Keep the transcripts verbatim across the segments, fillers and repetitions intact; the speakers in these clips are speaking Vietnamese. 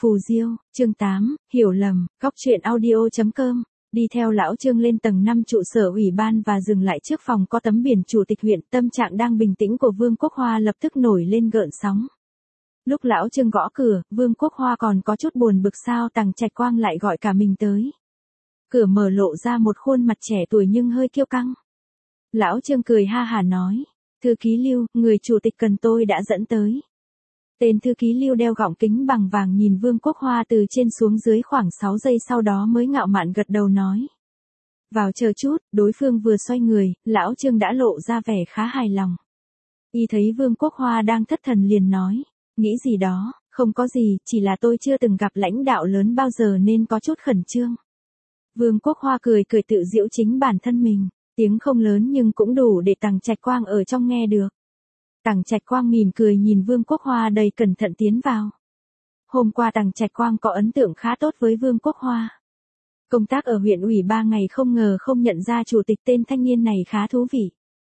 Phù Diêu, chương tám, hiểu lầm, góc truyện audio.com. Đi theo lão Trương lên tầng năm trụ sở ủy ban và dừng lại trước phòng có tấm biển chủ tịch huyện, tâm trạng đang bình tĩnh của Vương Quốc Hoa lập tức nổi lên gợn sóng. Lúc lão Trương gõ cửa, Vương Quốc Hoa còn có chút buồn bực sao Tằng Trạch Quang lại gọi cả mình tới. Cửa mở lộ ra một khuôn mặt trẻ tuổi nhưng hơi kiêu căng. Lão Trương cười ha hả nói, thư ký Lưu, người chủ tịch cần tôi đã dẫn tới. Tên thư ký Lưu đeo gọng kính bằng vàng nhìn Vương Quốc Hoa từ trên xuống dưới khoảng sáu giây sau đó mới ngạo mạn gật đầu nói. Vào chờ chút, đối phương vừa xoay người, lão Trương đã lộ ra vẻ khá hài lòng. Y thấy Vương Quốc Hoa đang thất thần liền nói, nghĩ gì đó, không có gì, chỉ là tôi chưa từng gặp lãnh đạo lớn bao giờ nên có chút khẩn trương. Vương Quốc Hoa cười cười tự giễu chính bản thân mình, tiếng không lớn nhưng cũng đủ để Tằng Trạch Quang ở trong nghe được. Tằng Trạch Quang mỉm cười nhìn Vương Quốc Hoa đầy cẩn thận tiến vào. Hôm qua Tằng Trạch Quang có ấn tượng khá tốt với Vương Quốc Hoa. Công tác ở huyện ủy ba ngày không ngờ không nhận ra chủ tịch tên thanh niên này khá thú vị.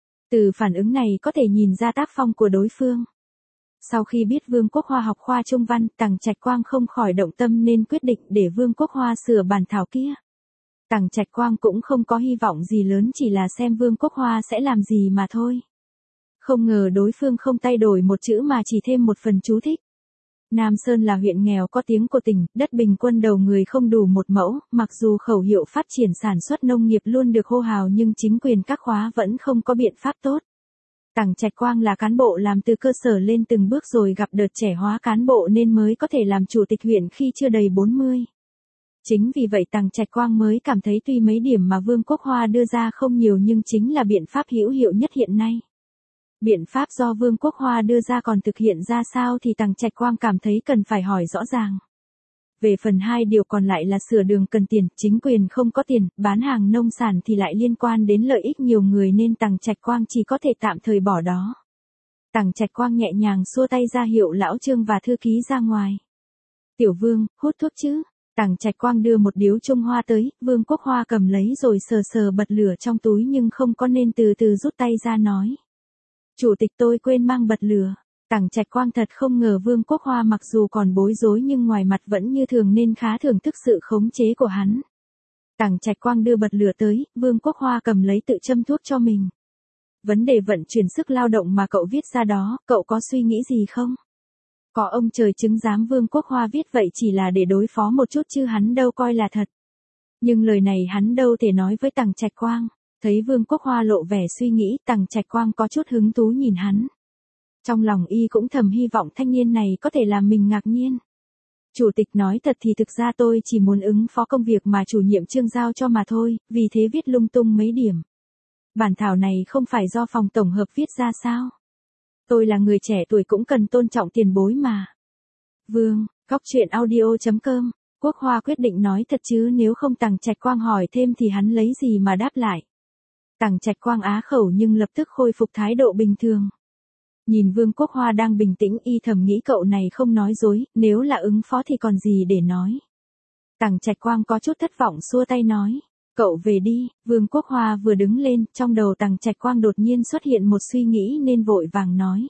Từ phản ứng này có thể nhìn ra tác phong của đối phương. Sau khi biết Vương Quốc Hoa học khoa trung văn, Tằng Trạch Quang không khỏi động tâm nên quyết định để Vương Quốc Hoa sửa bản thảo kia. Tằng Trạch Quang cũng không có hy vọng gì lớn, chỉ là xem Vương Quốc Hoa sẽ làm gì mà thôi. Không ngờ đối phương không thay đổi một chữ mà chỉ thêm một phần chú thích. Nam Sơn là huyện nghèo có tiếng của tỉnh, đất bình quân đầu người không đủ một mẫu, mặc dù khẩu hiệu phát triển sản xuất nông nghiệp luôn được hô hào nhưng chính quyền các khóa vẫn không có biện pháp tốt. Tằng Trạch Quang là cán bộ làm từ cơ sở lên từng bước rồi gặp đợt trẻ hóa cán bộ nên mới có thể làm chủ tịch huyện khi chưa đầy bốn mươi. Chính vì vậy Tằng Trạch Quang mới cảm thấy tuy mấy điểm mà Vương Quốc Hoa đưa ra không nhiều nhưng chính là biện pháp hữu hiệu nhất hiện nay. Biện pháp do Vương Quốc Hoa đưa ra còn thực hiện ra sao thì Tằng Trạch Quang cảm thấy cần phải hỏi rõ ràng. Về phần hai điều còn lại là sửa đường cần tiền, chính quyền không có tiền, bán hàng nông sản thì lại liên quan đến lợi ích nhiều người nên Tằng Trạch Quang chỉ có thể tạm thời bỏ đó. Tằng Trạch Quang nhẹ nhàng xua tay ra hiệu lão Trương và thư ký ra ngoài. Tiểu Vương, hút thuốc chứ? Tằng Trạch Quang đưa một điếu Trung Hoa tới, Vương Quốc Hoa cầm lấy rồi sờ sờ bật lửa trong túi nhưng không có nên từ từ rút tay ra nói. Chủ tịch tôi quên mang bật lửa. Tằng Trạch Quang thật không ngờ Vương Quốc Hoa mặc dù còn bối rối nhưng ngoài mặt vẫn như thường nên khá thưởng thức sự khống chế của hắn. Tằng Trạch Quang đưa bật lửa tới, Vương Quốc Hoa cầm lấy tự châm thuốc cho mình. Vấn đề vận chuyển sức lao động mà cậu viết ra đó, cậu có suy nghĩ gì không? Có ông trời chứng giám Vương Quốc Hoa viết vậy chỉ là để đối phó một chút chứ hắn đâu coi là thật. Nhưng lời này hắn đâu thể nói với Tằng Trạch Quang. Thấy Vương Quốc Hoa lộ vẻ suy nghĩ, Tằng Trạch Quang có chút hứng thú nhìn hắn. Trong lòng y cũng thầm hy vọng thanh niên này có thể làm mình ngạc nhiên. Chủ tịch nói thật thì thực ra tôi chỉ muốn ứng phó công việc mà chủ nhiệm Trương giao cho mà thôi, vì thế viết lung tung mấy điểm. Bản thảo này không phải do phòng tổng hợp viết ra sao? Tôi là người trẻ tuổi cũng cần tôn trọng tiền bối mà. Vương, góc truyện audio.com. Quốc Hoa quyết định nói thật chứ nếu không Tằng Trạch Quang hỏi thêm thì hắn lấy gì mà đáp lại. Tằng Trạch Quang á khẩu nhưng lập tức khôi phục thái độ bình thường. Nhìn Vương Quốc Hoa đang bình tĩnh y thầm nghĩ cậu này không nói dối, nếu là ứng phó thì còn gì để nói. Tằng Trạch Quang có chút thất vọng xua tay nói, cậu về đi. Vương Quốc Hoa vừa đứng lên, trong đầu Tằng Trạch Quang đột nhiên xuất hiện một suy nghĩ nên vội vàng nói.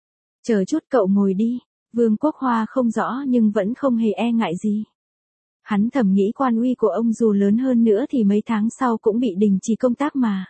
Chờ chút cậu ngồi đi. Vương Quốc Hoa không rõ nhưng vẫn không hề e ngại gì. Hắn thầm nghĩ quan uy của ông dù lớn hơn nữa thì mấy tháng sau cũng bị đình chỉ công tác mà.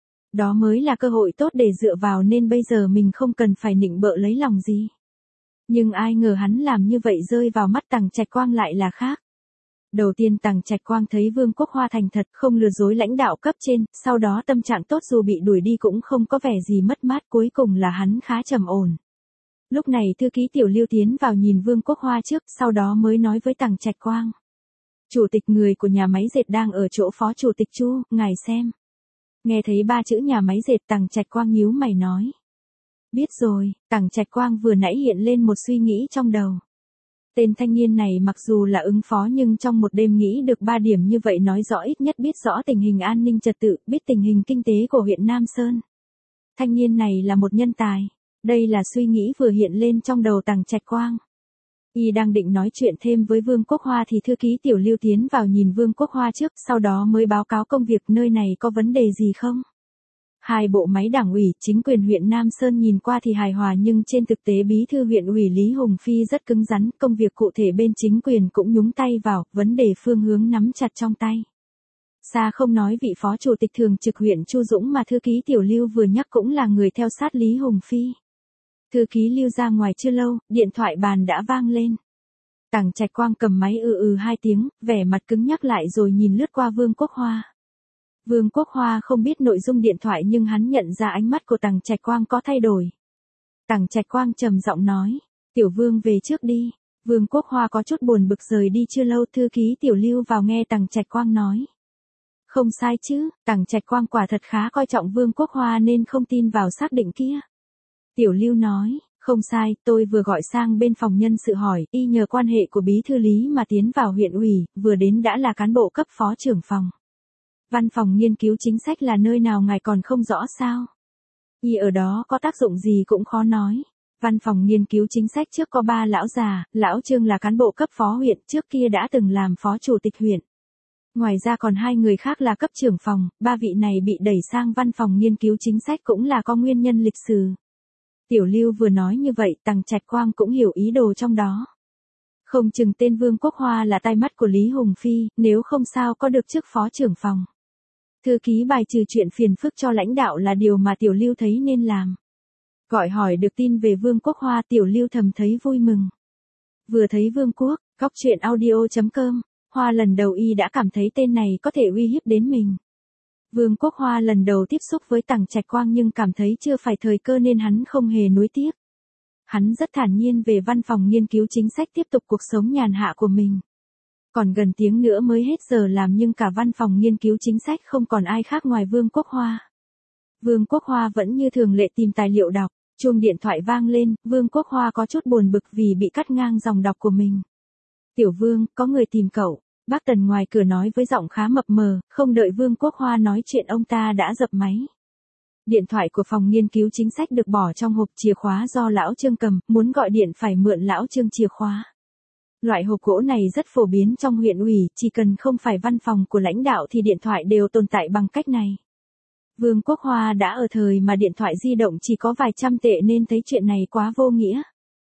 Đó mới là cơ hội tốt để dựa vào nên bây giờ mình không cần phải nịnh bợ lấy lòng gì. Nhưng ai ngờ hắn làm như vậy rơi vào mắt Tằng Trạch Quang lại là khác. Đầu tiên Tằng Trạch Quang thấy Vương Quốc Hoa thành thật không lừa dối lãnh đạo cấp trên, sau đó tâm trạng tốt dù bị đuổi đi cũng không có vẻ gì mất mát, cuối cùng là hắn khá trầm ổn. Lúc này thư ký Tiểu Lưu tiến vào nhìn Vương Quốc Hoa trước, sau đó mới nói với Tằng Trạch Quang. Chủ tịch người của nhà máy dệt đang ở chỗ phó chủ tịch Chu, ngài xem. Nghe thấy ba chữ nhà máy dệt Tằng Trạch Quang nhíu mày nói. Biết rồi, Tằng Trạch Quang vừa nãy hiện lên một suy nghĩ trong đầu. Tên thanh niên này mặc dù là ứng phó nhưng trong một đêm nghĩ được ba điểm như vậy nói rõ ít nhất biết rõ tình hình an ninh trật tự, biết tình hình kinh tế của huyện Nam Sơn. Thanh niên này là một nhân tài. Đây là suy nghĩ vừa hiện lên trong đầu Tằng Trạch Quang. Y đang định nói chuyện thêm với Vương Quốc Hoa thì thư ký Tiểu Lưu tiến vào nhìn Vương Quốc Hoa trước, sau đó mới báo cáo công việc nơi này có vấn đề gì không. Hai bộ máy đảng ủy, chính quyền huyện Nam Sơn nhìn qua thì hài hòa nhưng trên thực tế bí thư huyện ủy Lý Hùng Phi rất cứng rắn, công việc cụ thể bên chính quyền cũng nhúng tay vào, vấn đề phương hướng nắm chặt trong tay. Xa không nói vị phó chủ tịch thường trực huyện Chu Dũng mà thư ký Tiểu Lưu vừa nhắc cũng là người theo sát Lý Hùng Phi. Thư ký Lưu ra ngoài chưa lâu, điện thoại bàn đã vang lên. Tằng Trạch Quang cầm máy ừ ừ hai tiếng, vẻ mặt cứng nhắc lại rồi nhìn lướt qua Vương Quốc Hoa. Vương Quốc Hoa không biết nội dung điện thoại nhưng hắn nhận ra ánh mắt của Tằng Trạch Quang có thay đổi. Tằng Trạch Quang trầm giọng nói, Tiểu Vương về trước đi. Vương Quốc Hoa có chút buồn bực rời đi chưa lâu, thư ký Tiểu Lưu vào nghe Tằng Trạch Quang nói. Không sai chứ, Tằng Trạch Quang quả thật khá coi trọng Vương Quốc Hoa nên không tin vào xác định kia. Tiểu Lưu nói, không sai, tôi vừa gọi sang bên phòng nhân sự hỏi, y nhờ quan hệ của bí thư Lý mà tiến vào huyện ủy, vừa đến đã là cán bộ cấp phó trưởng phòng. Văn phòng nghiên cứu chính sách là nơi nào ngài còn không rõ sao? Y ở đó có tác dụng gì cũng khó nói. Văn phòng nghiên cứu chính sách trước có ba lão già, lão Trương là cán bộ cấp phó huyện, trước kia đã từng làm phó chủ tịch huyện. Ngoài ra còn hai người khác là cấp trưởng phòng, ba vị này bị đẩy sang văn phòng nghiên cứu chính sách cũng là có nguyên nhân lịch sử. Tiểu Lưu vừa nói như vậy, Tằng Trạch Quang cũng hiểu ý đồ trong đó. Không chừng tên Vương Quốc Hoa là tai mắt của Lý Hùng Phi, nếu không sao có được chức phó trưởng phòng. Thư ký bài trừ chuyện phiền phức cho lãnh đạo là điều mà Tiểu Lưu thấy nên làm. Gọi hỏi được tin về Vương Quốc Hoa, Tiểu Lưu thầm thấy vui mừng. Vừa thấy Vương Quốc, góc truyện audio chấm com, Hoa lần đầu y đã cảm thấy tên này có thể uy hiếp đến mình. Vương Quốc Hoa lần đầu tiếp xúc với Tằng Trạch Quang nhưng cảm thấy chưa phải thời cơ nên hắn không hề nuối tiếc. Hắn rất thản nhiên về văn phòng nghiên cứu chính sách tiếp tục cuộc sống nhàn hạ của mình. Còn gần tiếng nữa mới hết giờ làm nhưng cả văn phòng nghiên cứu chính sách không còn ai khác ngoài Vương Quốc Hoa. Vương Quốc Hoa vẫn như thường lệ tìm tài liệu đọc, chuông điện thoại vang lên, Vương Quốc Hoa có chút buồn bực vì bị cắt ngang dòng đọc của mình. Tiểu Vương, có người tìm cậu. Bác Tần ngoài cửa nói với giọng khá mập mờ, không đợi Vương Quốc Hoa nói chuyện ông ta đã dập máy. Điện thoại của phòng nghiên cứu chính sách được bỏ trong hộp chìa khóa do lão Trương cầm, muốn gọi điện phải mượn lão Trương chìa khóa. Loại hộp gỗ này rất phổ biến trong huyện ủy, chỉ cần không phải văn phòng của lãnh đạo thì điện thoại đều tồn tại bằng cách này. Vương Quốc Hoa đã ở thời mà điện thoại di động chỉ có vài trăm tệ nên thấy chuyện này quá vô nghĩa.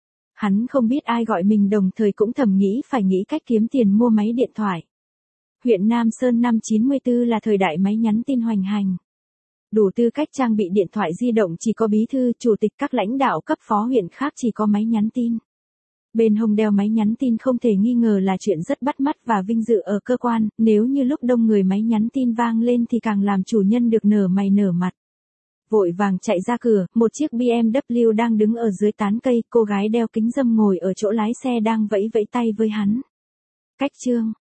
Hắn không biết ai gọi mình đồng thời cũng thầm nghĩ phải nghĩ cách kiếm tiền mua máy điện thoại. Huyện Nam Sơn năm chín mươi tư là thời đại máy nhắn tin hoành hành. Đủ tư cách trang bị điện thoại di động chỉ có bí thư, chủ tịch, các lãnh đạo cấp phó huyện khác chỉ có máy nhắn tin. Bên hông đeo máy nhắn tin không thể nghi ngờ là chuyện rất bắt mắt và vinh dự ở cơ quan, nếu như lúc đông người máy nhắn tin vang lên thì càng làm chủ nhân được nở mày nở mặt. Vội vàng chạy ra cửa, một chiếc bê em vê đang đứng ở dưới tán cây, cô gái đeo kính râm ngồi ở chỗ lái xe đang vẫy vẫy tay với hắn. Cách chương